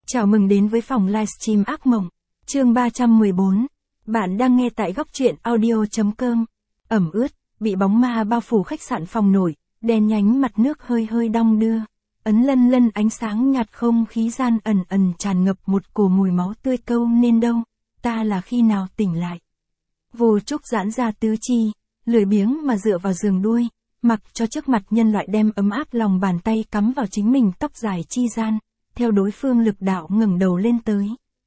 Chào mừng đến với phòng livestream ác mộng, chương 314. Bạn đang nghe tại góc truyện audio.com. Ẩm ướt, bị bóng ma bao phủ khách sạn phòng nổi, đèn nhánh mặt nước hơi hơi đong đưa. Ấn lân lân ánh sáng nhạt, không khí gian ẩn ẩn tràn ngập một cổ mùi máu tươi. Câu nên đâu, ta là khi nào tỉnh lại. Vô Trúc giãn ra tứ chi, lười biếng mà dựa vào giường đuôi, mặc cho trước mặt nhân loại đem ấm áp lòng bàn tay cắm vào chính mình tóc dài chi gian. Theo đối phương lực đạo ngẩng đầu lên tới.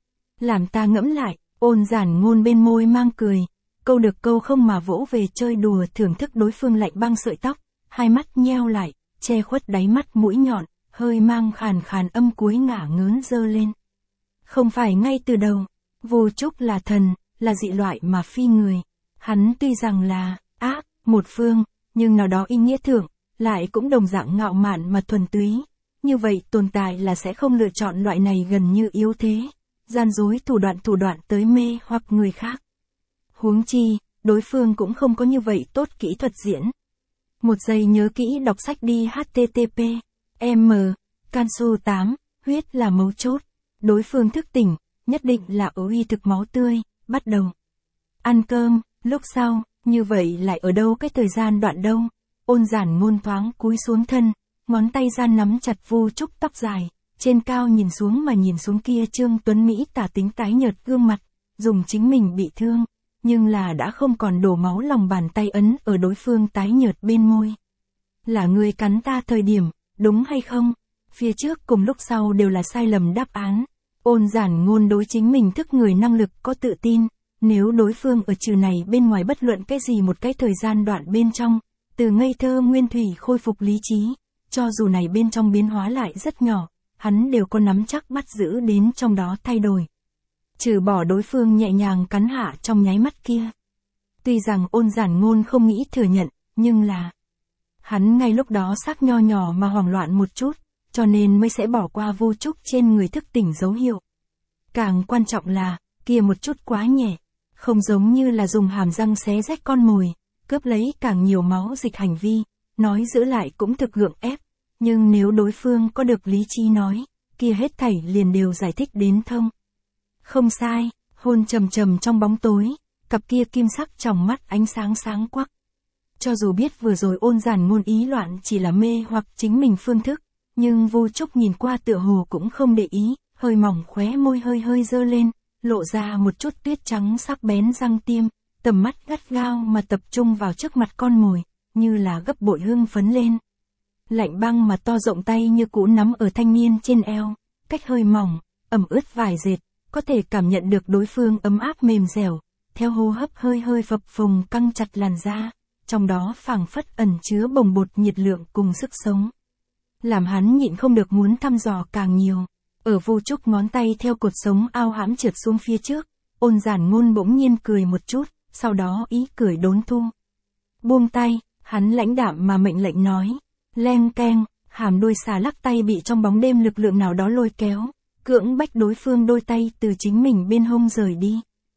Làm ta ngẫm lại, Ôn Giản Ngôn bên môi mang cười, câu được câu không mà vỗ về chơi đùa, thưởng thức đối phương lạnh băng sợi tóc, hai mắt nheo lại, che khuất đáy mắt mũi nhọn, hơi mang khàn khàn âm cuối ngả ngớn dơ lên. Không phải ngay từ đầu, Vô Trúc là thần, là dị loại mà phi người. Hắn tuy rằng là ác, một phương, nhưng nào đó ý nghĩa thượng, lại cũng đồng dạng ngạo mạn mà thuần túy. Như vậy tồn tại là sẽ không lựa chọn loại này gần như yếu thế, gian dối thủ đoạn tới mê hoặc người khác. Huống chi, đối phương cũng không có như vậy tốt kỹ thuật diễn. Một giây nhớ kỹ đọc sách đi. http m Canxu 8, huyết là mấu chốt. Đối phương thức tỉnh, nhất định là ở uy thực máu tươi, bắt đầu. Ăn cơm, lúc sau, như vậy lại ở đâu cái thời gian đoạn đâu. Ôn Giản Ngôn thoáng cúi xuống thân. Ngón tay gian nắm chặt Vô Trúc tóc dài, trên cao nhìn xuống mà nhìn xuống kia trương tuấn Mỹ tả tính tái nhợt gương mặt, dùng chính mình bị thương, nhưng là đã không còn đổ máu lòng bàn tay ấn ở đối phương tái nhợt bên môi. Là người cắn ta thời điểm, đúng hay không? Phía trước cùng lúc sau đều là sai lầm đáp án. Ôn Giản Ngôn đối chính mình thức người năng lực có tự tin, nếu đối phương ở trừ này bên ngoài bất luận cái gì một cái thời gian đoạn bên trong, từ ngây thơ nguyên thủy khôi phục lý trí. Cho dù này bên trong biến hóa lại rất nhỏ, hắn đều có nắm chắc bắt giữ đến trong đó thay đổi. Trừ bỏ đối phương nhẹ nhàng cắn hạ trong nháy mắt kia. Tuy rằng Ôn Giản Ngôn không nghĩ thừa nhận, nhưng là hắn ngay lúc đó xác nho nhỏ mà hoảng loạn một chút, cho nên mới sẽ bỏ qua Vô Trúc trên người thức tỉnh dấu hiệu. Càng quan trọng là, kia một chút quá nhẹ, không giống như là dùng hàm răng xé rách con mồi, cướp lấy càng nhiều máu dịch hành vi, nói giữ lại cũng thực gượng ép. Nhưng nếu đối phương có được lý trí nói, kia hết thảy liền đều giải thích đến thông. Không sai, hôn trầm trầm trong bóng tối, cặp kia kim sắc tròng mắt ánh sáng sáng quắc. Cho dù biết vừa rồi Ôn Giản Ngôn ý loạn chỉ là mê hoặc chính mình phương thức, nhưng Vô Trúc nhìn qua tựa hồ cũng không để ý, hơi mỏng khóe môi hơi hơi dơ lên, lộ ra một chút tuyết trắng sắc bén răng tiêm, tầm mắt gắt gao mà tập trung vào trước mặt con mồi, như là gấp bội hưng phấn lên. Lạnh băng mà to rộng tay như cũ nắm ở thanh niên trên eo, cách hơi mỏng, ẩm ướt vài dệt, có thể cảm nhận được đối phương ấm áp mềm dẻo, theo hô hấp hơi hơi phập phồng căng chặt làn da, trong đó phảng phất ẩn chứa bồng bột nhiệt lượng cùng sức sống. Làm hắn nhịn không được muốn thăm dò càng nhiều, ở Vô Trúc ngón tay theo cột sống ao hãm trượt xuống phía trước, Ôn Giản Ngôn bỗng nhiên cười một chút, sau đó ý cười đốn thu. Buông tay, hắn lãnh đạm mà mệnh lệnh nói. Leng keng, hàm đuôi xà lắc tay bị trong bóng đêm lực lượng nào đó lôi kéo, cưỡng bách đối phương đôi tay từ chính mình bên hông rời đi.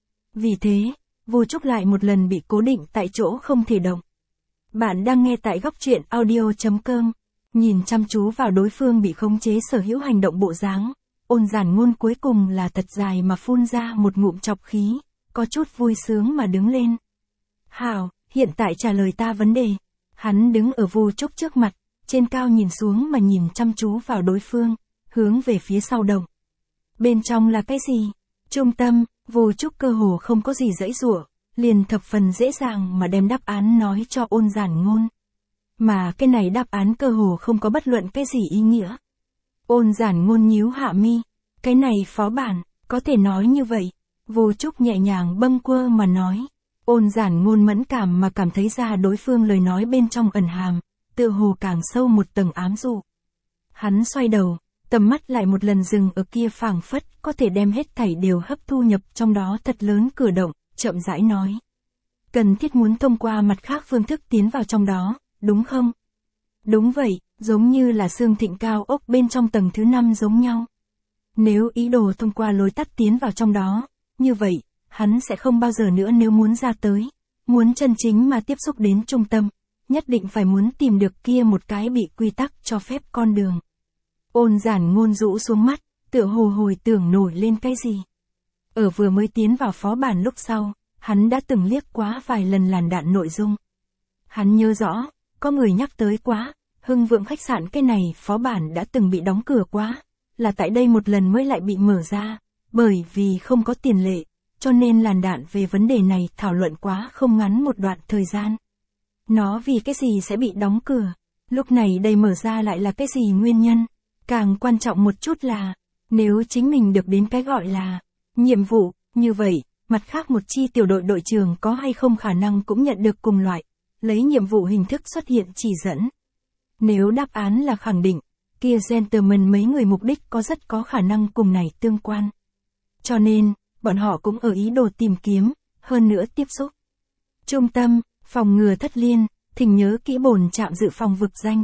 Vì thế, Vô Trúc lại một lần bị cố định tại chỗ không thể động. Bạn đang nghe tại góc truyện audio.com, nhìn chăm chú vào đối phương bị khống chế sở hữu hành động bộ dáng, Ôn Giản Ngôn cuối cùng là thật dài mà phun ra một ngụm trọc khí, có chút vui sướng mà đứng lên. Hảo, hiện tại trả lời ta vấn đề. Hắn đứng ở Vô Trúc trước mặt, trên cao nhìn xuống mà nhìn chăm chú vào đối phương, hướng về phía sau động. Bên trong là cái gì? Trung tâm, Vô Trúc cơ hồ không có gì dãy dụa, liền thập phần dễ dàng mà đem đáp án nói cho Ôn Giản Ngôn. Mà cái này đáp án cơ hồ không có bất luận cái gì ý nghĩa. Ôn Giản Ngôn nhíu hạ mi, cái này phó bản, có thể nói như vậy. Vô Trúc nhẹ nhàng bâng quơ mà nói. Ôn Giản Ngôn mẫn cảm mà cảm thấy ra đối phương lời nói bên trong ẩn hàm, tựa hồ càng sâu một tầng ám dụ. Hắn xoay đầu, tầm mắt lại một lần dừng ở kia phảng phất có thể đem hết thảy đều hấp thu nhập trong đó thật lớn cử động, chậm rãi nói. Cần thiết muốn thông qua mặt khác phương thức tiến vào trong đó, đúng không? Đúng vậy, giống như là xương thịnh cao ốc bên trong tầng thứ 5 giống nhau. Nếu ý đồ thông qua lối tắt tiến vào trong đó, như vậy, hắn sẽ không bao giờ nữa nếu muốn ra tới, muốn chân chính mà tiếp xúc đến trung tâm, nhất định phải muốn tìm được kia một cái bị quy tắc cho phép con đường. Ôn Giản Ngôn rũ xuống mắt, tựa hồ hồi tưởng nổi lên cái gì. Ở vừa mới tiến vào phó bản lúc sau, hắn đã từng liếc quá vài lần làn đạn nội dung. Hắn nhớ rõ, có người nhắc tới quá, Hưng Vượng khách sạn cái này phó bản đã từng bị đóng cửa quá, là tại đây một lần mới lại bị mở ra, bởi vì không có tiền lệ, cho nên làn đạn về vấn đề này thảo luận quá không ngắn một đoạn thời gian. Nó vì cái gì sẽ bị đóng cửa, lúc này đây mở ra lại là cái gì nguyên nhân, càng quan trọng một chút là, nếu chính mình được đến cái gọi là nhiệm vụ, như vậy, mặt khác một chi tiểu đội đội trưởng có hay không khả năng cũng nhận được cùng loại, lấy nhiệm vụ hình thức xuất hiện chỉ dẫn. Nếu đáp án là khẳng định, kia gentleman mấy người mục đích có rất có khả năng cùng này tương quan. Cho nên, bọn họ cũng ở ý đồ tìm kiếm, hơn nữa tiếp xúc. Trung tâm, phòng ngừa thất liên, thỉnh nhớ kỹ bổn trạm dự phòng vực danh.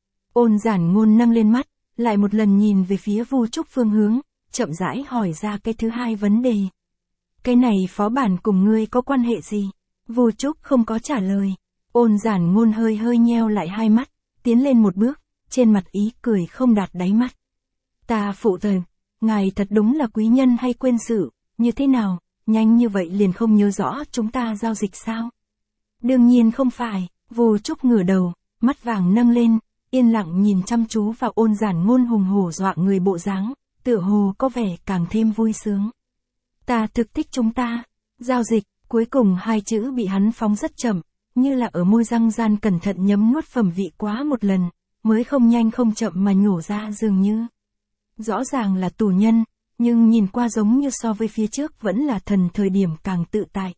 Ôn Giản Ngôn nâng lên mắt, lại một lần nhìn về phía Vu Trúc phương hướng, chậm rãi hỏi ra cái thứ hai vấn đề. Cái này phó bản cùng ngươi có quan hệ gì? Vu Trúc không có trả lời. Ôn Giản Ngôn hơi hơi nheo lại hai mắt, tiến lên một bước, trên mặt ý cười không đạt đáy mắt. Ta phụ thần, ngài thật đúng là quý nhân hay quên sự, như thế nào, nhanh như vậy liền không nhớ rõ chúng ta giao dịch sao? Đương nhiên không phải, Vu Trúc ngửa đầu, mắt vàng nâng lên, yên lặng nhìn chăm chú vào Ôn Giản Ngôn hùng hổ dọa người bộ dáng, tựa hồ có vẻ càng thêm vui sướng. Ta thực thích chúng ta, giao dịch, cuối cùng hai chữ bị hắn phóng rất chậm, như là ở môi răng gian cẩn thận nhấm nuốt phẩm vị quá một lần, mới không nhanh không chậm mà nhổ ra dường như. Rõ ràng là tù nhân, nhưng nhìn qua giống như so với phía trước vẫn là thần thời điểm càng tự tại.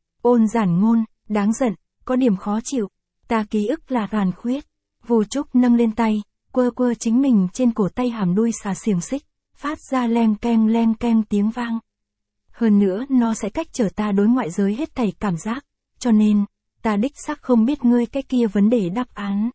Ôn Giản Ngôn, đáng giận, có điểm khó chịu, ta ký ức là tàn khuyết. Vu Trúc nâng lên tay, quơ quơ chính mình trên cổ tay hàm đuôi xà xiềng xích, phát ra leng keng tiếng vang. Hơn nữa nó sẽ cách trở ta đối ngoại giới hết thảy cảm giác, cho nên, ta đích xác không biết ngươi cái kia vấn đề đáp án.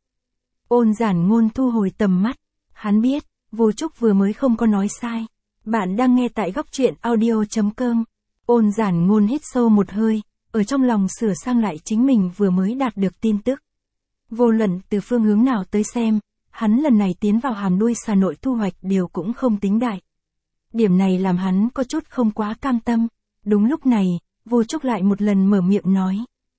Ôn Giản Ngôn thu hồi tầm mắt, hắn biết, Vu Trúc vừa mới không có nói sai. Bạn đang nghe tại góc truyện audio.com. Ôn Giản Ngôn hít sâu một hơi, ở trong lòng sửa sang lại chính mình vừa mới đạt được tin tức. Vô luận từ phương hướng nào tới xem, hắn lần này tiến vào hàm đuôi xà nội thu hoạch đều cũng không tính đại. Điểm này làm hắn có chút không quá cam tâm. Đúng lúc này, Vu Trúc lại một lần mở miệng nói.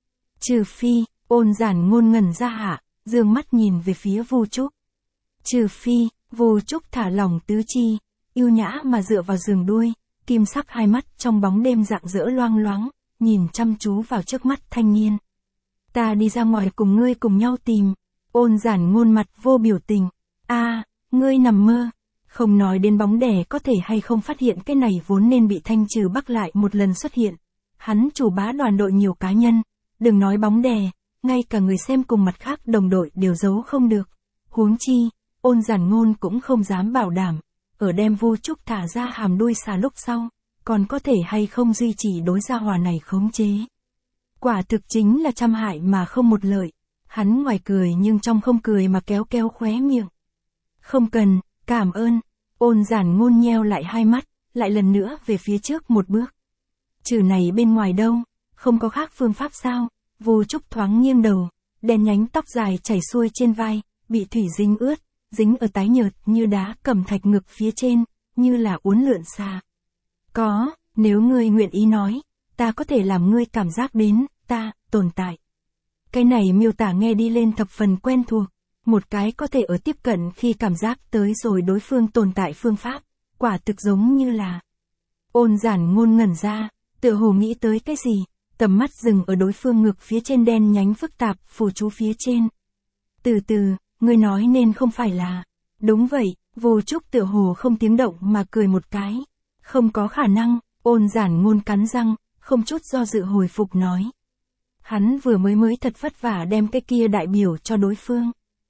Trừ phi, Ôn Giản Ngôn ngẩn ra hạ, dương mắt nhìn về phía Vu Trúc. Trừ phi, Vu Trúc thả lỏng tứ chi, yêu nhã mà dựa vào giường đuôi, kim sắc hai mắt trong bóng đêm rạng rỡ loang loáng, nhìn chăm chú vào trước mắt thanh niên. Ta đi ra ngoài cùng ngươi cùng nhau tìm. Ôn Giản Ngôn mặt vô biểu tình. Ngươi nằm mơ. Không nói đến bóng đè có thể hay không phát hiện cái này vốn nên bị thanh trừ bắc lại một lần xuất hiện. Hắn chủ bá đoàn đội nhiều cá nhân. Đừng nói bóng đè, ngay cả người xem cùng mặt khác đồng đội đều giấu không được. Huống chi, Ôn Giản Ngôn cũng không dám bảo đảm. Ở đem Vu Trúc thả ra hàm đuôi xà lúc sau, còn có thể hay không duy trì đối gia hòa này khống chế. Quả thực chính là trăm hại mà không một lợi. Hắn ngoài cười nhưng trong không cười mà kéo kéo khóe miệng. Không cần, cảm ơn. Ôn Giản Ngôn nheo lại hai mắt, lại lần nữa về phía trước một bước. Trừ này bên ngoài đâu, không có khác phương pháp sao? Vu Trúc thoáng nghiêng đầu, đen nhánh tóc dài chảy xuôi trên vai, bị thủy dính ướt, dính ở tái nhợt như đá cẩm thạch ngực phía trên, như là uốn lượn xa. Có, nếu ngươi nguyện ý nói, ta có thể làm ngươi cảm giác đến, ta, tồn tại. Cái này miêu tả nghe đi lên thập phần quen thuộc, một cái có thể ở tiếp cận khi cảm giác tới rồi đối phương tồn tại phương pháp, quả thực giống như là. Ôn Giản Ngôn ngẩn ra, tựa hồ nghĩ tới cái gì, tầm mắt dừng ở đối phương ngực phía trên đen nhánh phức tạp, phù chú phía trên. Từ từ, ngươi nói nên không phải là. Đúng vậy, Vu Trúc tựa hồ không tiếng động mà cười một cái. Không có khả năng, Ôn Giản Ngôn cắn răng, không chút do dự hồi phục nói. Hắn vừa mới thật vất vả đem cái kia đại biểu cho đối phương.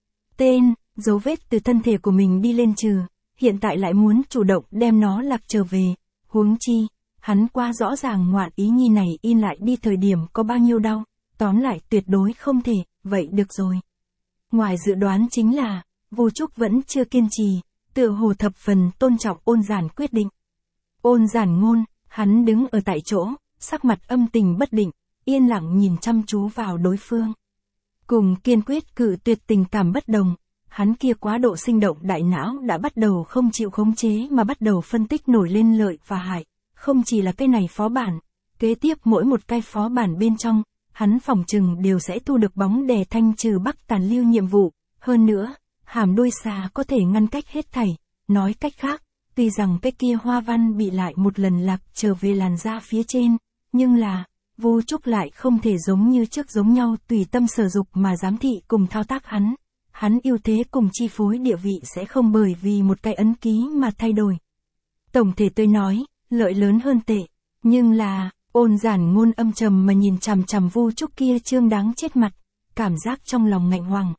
Tên, dấu vết từ thân thể của mình đi lên trừ, hiện tại lại muốn chủ động đem nó lạc trở về. Huống chi, hắn qua rõ ràng ngoạn ý nhi này in lại đi thời điểm có bao nhiêu đau, tóm lại tuyệt đối không thể, vậy được rồi. Ngoài dự đoán chính là, Vu Trúc vẫn chưa kiên trì, tựa hồ thập phần tôn trọng Ôn Giản quyết định. Ôn Giản Ngôn, hắn đứng ở tại chỗ, sắc mặt âm tình bất định, yên lặng nhìn chăm chú vào đối phương. Cùng kiên quyết cự tuyệt tình cảm bất đồng, hắn kia quá độ sinh động đại não đã bắt đầu không chịu khống chế mà bắt đầu phân tích nổi lên lợi và hại, không chỉ là cái này phó bản. Kế tiếp mỗi một cái phó bản bên trong, hắn phỏng chừng đều sẽ thu được bóng đè thanh trừ bắc tàn lưu nhiệm vụ. Hơn nữa, hàm đuôi xà có thể ngăn cách hết thảy. Nói cách khác, tuy rằng cái kia hoa văn bị lại một lần lạc trở về làn da phía trên, nhưng là, Vu Trúc lại không thể giống như trước giống nhau tùy tâm sở dục mà giám thị cùng thao tác hắn. Hắn ưu thế cùng chi phối địa vị sẽ không bởi vì một cái ấn ký mà thay đổi. Tổng thể tôi nói, lợi lớn hơn tệ, nhưng là, Ôn Giản Ngôn âm trầm mà nhìn chằm chằm Vu Trúc kia trương đáng chết mặt, cảm giác trong lòng ngạnh hoằng.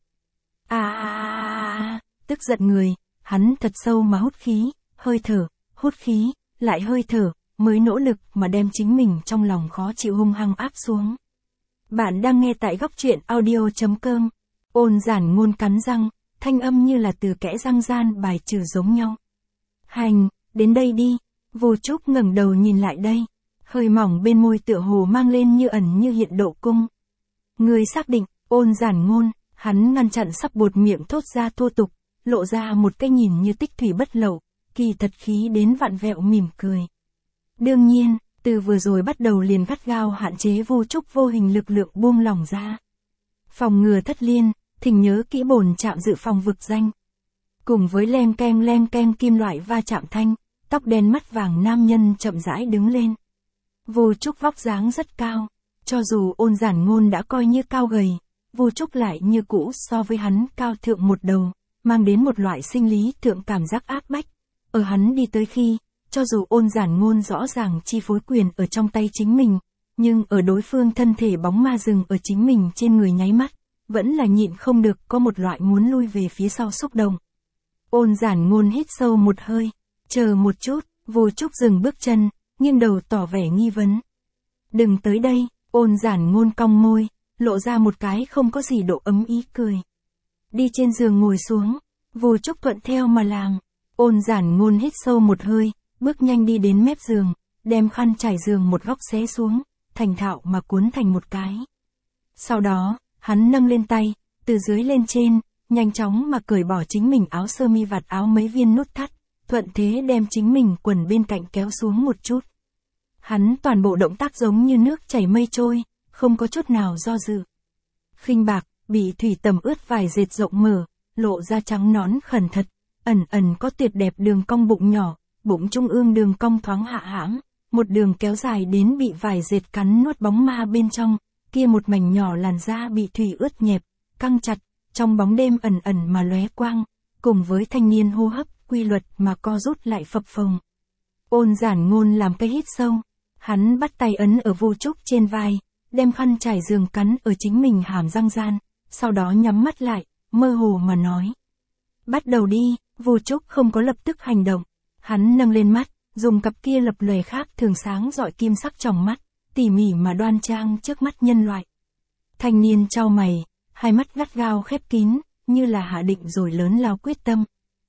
Tức giận người, hắn thật sâu mà hút khí, hơi thở, hút khí, lại hơi thở, mới nỗ lực mà đem chính mình trong lòng khó chịu hung hăng áp xuống. Bạn đang nghe tại góc truyện audio.com. Ôn Giản Ngôn cắn răng, thanh âm như là từ kẽ răng gian bài trừ giống nhau. Hành, đến đây đi. Vu Trúc ngẩng đầu nhìn lại đây, hơi mỏng bên môi tựa hồ mang lên như ẩn như hiện độ cung. Người xác định, Ôn Giản Ngôn, hắn ngăn chặn sắp buột miệng thốt ra thô tục, lộ ra một cái nhìn như tích thủy bất lậu, kỳ thật khí đến vặn vẹo mỉm cười. Đương nhiên, từ vừa rồi bắt đầu liền gắt gao hạn chế Vu Trúc vô hình lực lượng buông lỏng ra. Phòng ngừa thất liên, thỉnh nhớ kỹ bổn trạm dự phòng vực danh. Cùng với len keng kim loại va chạm thanh, tóc đen mắt vàng nam nhân chậm rãi đứng lên. Vu Trúc vóc dáng rất cao, cho dù Ôn Giản Ngôn đã coi như cao gầy, Vu Trúc lại như cũ so với hắn cao thượng một đầu, mang đến một loại sinh lý thượng cảm giác áp bách. Ở hắn đi tới khi, cho dù Ôn Giản Ngôn rõ ràng chi phối quyền ở trong tay chính mình, nhưng ở đối phương thân thể bóng ma dừng ở chính mình trên người nháy mắt, vẫn là nhịn không được có một loại muốn lui về phía sau xúc động. Ôn Giản Ngôn hít sâu một hơi, chờ một chút, Vu Trúc dừng bước chân, nghiêng đầu tỏ vẻ nghi vấn. Đừng tới đây, Ôn Giản Ngôn cong môi, lộ ra một cái không có gì độ ấm ý cười. Đi trên giường ngồi xuống, Vu Trúc thuận theo mà làm. Ôn Giản Ngôn hít sâu một hơi, bước nhanh đi đến mép giường, đem khăn trải giường một góc xé xuống, thành thạo mà cuốn thành một cái. Sau đó, hắn nâng lên tay, từ dưới lên trên, nhanh chóng mà cởi bỏ chính mình áo sơ mi vạt áo mấy viên nút thắt, thuận thế đem chính mình quần bên cạnh kéo xuống một chút. Hắn toàn bộ động tác giống như nước chảy mây trôi, không có chút nào do dự. Khinh bạc, bị thủy tầm ướt vài dệt rộng mở, lộ ra trắng nõn khẩn thật, ẩn ẩn có tuyệt đẹp đường cong bụng nhỏ, bụng trung ương đường cong thoáng hạ hãm, một đường kéo dài đến bị vài dệt cắn nuốt bóng ma bên trong, kia một mảnh nhỏ làn da bị thủy ướt nhẹp, căng chặt, trong bóng đêm ẩn ẩn mà lóe quang, cùng với thanh niên hô hấp quy luật mà co rút lại phập phồng. Ôn Giản Ngôn làm cái hít sâu, hắn bắt tay ấn ở Vu Trúc trên vai, đem khăn trải giường cắn ở chính mình hàm răng gian, sau đó nhắm mắt lại, mơ hồ mà nói. Bắt đầu đi. Vu Trúc không có lập tức hành động, hắn nâng lên mắt, dùng cặp kia lập lòe khác thường sáng rọi kim sắc trong mắt, tỉ mỉ mà đoan trang trước mắt nhân loại. Thanh niên chau mày, hai mắt gắt gao khép kín, như là hạ định rồi lớn lao quyết tâm.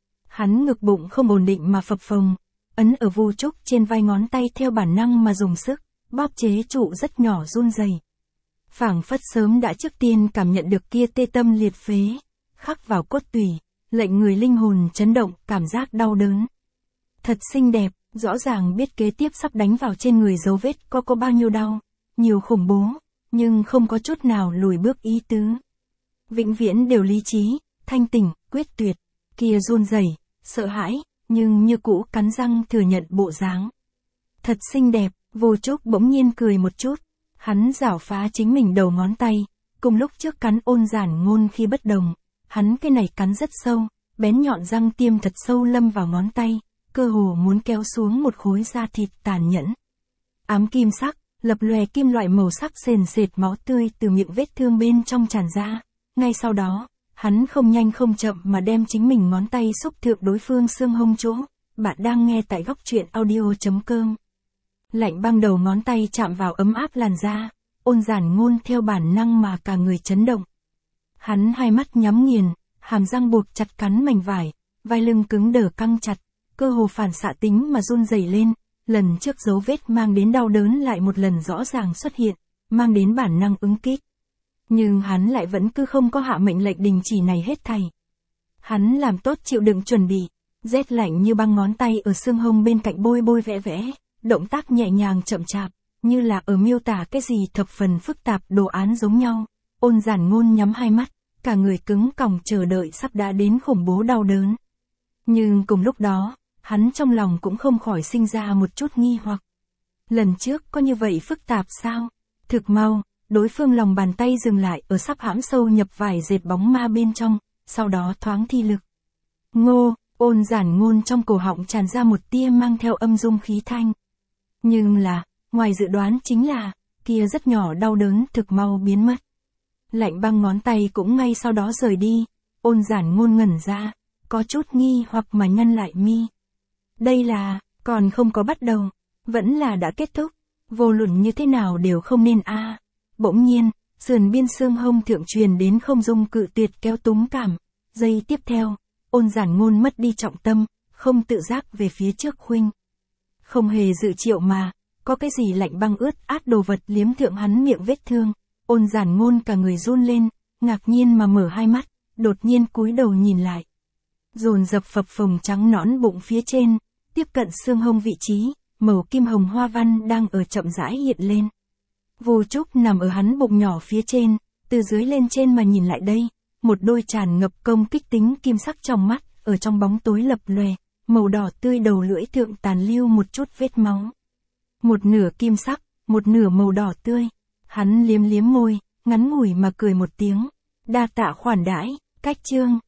Hắn ngực bụng không ổn định mà phập phồng, ấn ở Vu Trúc trên vai ngón tay theo bản năng mà dùng sức, bóp chế trụ rất nhỏ run rẩy. Phảng phất sớm đã trước tiên cảm nhận được kia tê tâm liệt phế, khắc vào cốt tủy, lệnh người linh hồn chấn động, cảm giác đau đớn. Thật xinh đẹp, rõ ràng biết kế tiếp sắp đánh vào trên người dấu vết có bao nhiêu đau, nhiều khủng bố, nhưng không có chút nào lùi bước ý tứ. Vĩnh viễn đều lý trí, thanh tỉnh, quyết tuyệt, kia run rẩy, sợ hãi, nhưng như cũ cắn răng thừa nhận bộ dáng. Thật xinh đẹp, Vu Trúc bỗng nhiên cười một chút, hắn giảo phá chính mình đầu ngón tay, cùng lúc trước cắn Ôn Giản Ngôn khi bất đồng, hắn cái này cắn rất sâu, bén nhọn răng tiêm thật sâu lâm vào ngón tay, cơ hồ muốn kéo xuống một khối da thịt tàn nhẫn. Ám kim sắc, lập lòe kim loại màu sắc sền sệt máu tươi từ miệng vết thương bên trong tràn ra, ngay sau đó, hắn không nhanh không chậm mà đem chính mình ngón tay xúc thượng đối phương xương hông chỗ. Bạn đang nghe tại góc truyện audio.com. Lạnh băng đầu ngón tay chạm vào ấm áp làn da, Ôn Giản Ngôn theo bản năng mà cả người chấn động. Hắn hai mắt nhắm nghiền, hàm răng buộc chặt cắn mảnh vải, vai lưng cứng đờ căng chặt, cơ hồ phản xạ tính mà run rẩy lên, lần trước dấu vết mang đến đau đớn lại một lần rõ ràng xuất hiện, mang đến bản năng ứng kích. Nhưng hắn lại vẫn cứ không có hạ mệnh lệnh đình chỉ này hết thảy. Hắn làm tốt chịu đựng chuẩn bị, rét lạnh như băng, ngón tay ở xương hông bên cạnh bôi bôi vẽ vẽ, động tác nhẹ nhàng chậm chạp, như là ở miêu tả cái gì thập phần phức tạp đồ án giống nhau. Ôn Giản Ngôn nhắm hai mắt, cả người cứng còng chờ đợi sắp đã đến khủng bố đau đớn. Nhưng cùng lúc đó, hắn trong lòng cũng không khỏi sinh ra một chút nghi hoặc. Lần trước có như vậy phức tạp sao? Thực mau, đối phương lòng bàn tay dừng lại ở sắp hãm sâu nhập vài dệt bóng ma bên trong, sau đó thoáng thi lực. Ngô, Ôn Giản Ngôn trong cổ họng tràn ra một tia mang theo âm dung khí thanh. Nhưng là, ngoài dự đoán chính là, kia rất nhỏ đau đớn thực mau biến mất. Lạnh băng ngón tay cũng ngay sau đó rời đi. Ôn Giản Ngôn ngẩn ra, có chút nghi hoặc mà nhăn lại mi. Đây là, còn không có bắt đầu, vẫn là đã kết thúc, vô luận như thế nào đều không nên a. Bỗng nhiên, sườn biên xương hông thượng truyền đến không dung cự tuyệt kéo túm cảm. Giây tiếp theo, Ôn Giản Ngôn mất đi trọng tâm, không tự giác về phía trước khuynh. Không hề dự triệu mà, có cái gì lạnh băng ướt át đồ vật liếm thượng hắn miệng vết thương. Ôn Giản Ngôn cả người run lên, ngạc nhiên mà mở hai mắt, đột nhiên cúi đầu nhìn lại. Dồn dập phập phồng trắng nõn bụng phía trên, tiếp cận xương hông vị trí, màu kim hồng hoa văn đang ở chậm rãi hiện lên. Vô Trúc nằm ở hắn bụng nhỏ phía trên, từ dưới lên trên mà nhìn lại đây, một đôi tràn ngập công kích tính kim sắc trong mắt, ở trong bóng tối lập lòe, màu đỏ tươi đầu lưỡi thượng tàn lưu một chút vết máu. Một nửa kim sắc, một nửa màu đỏ tươi. Hắn liếm liếm môi, ngắn ngủi mà cười một tiếng. Đa tạ khoản đãi, cách chương.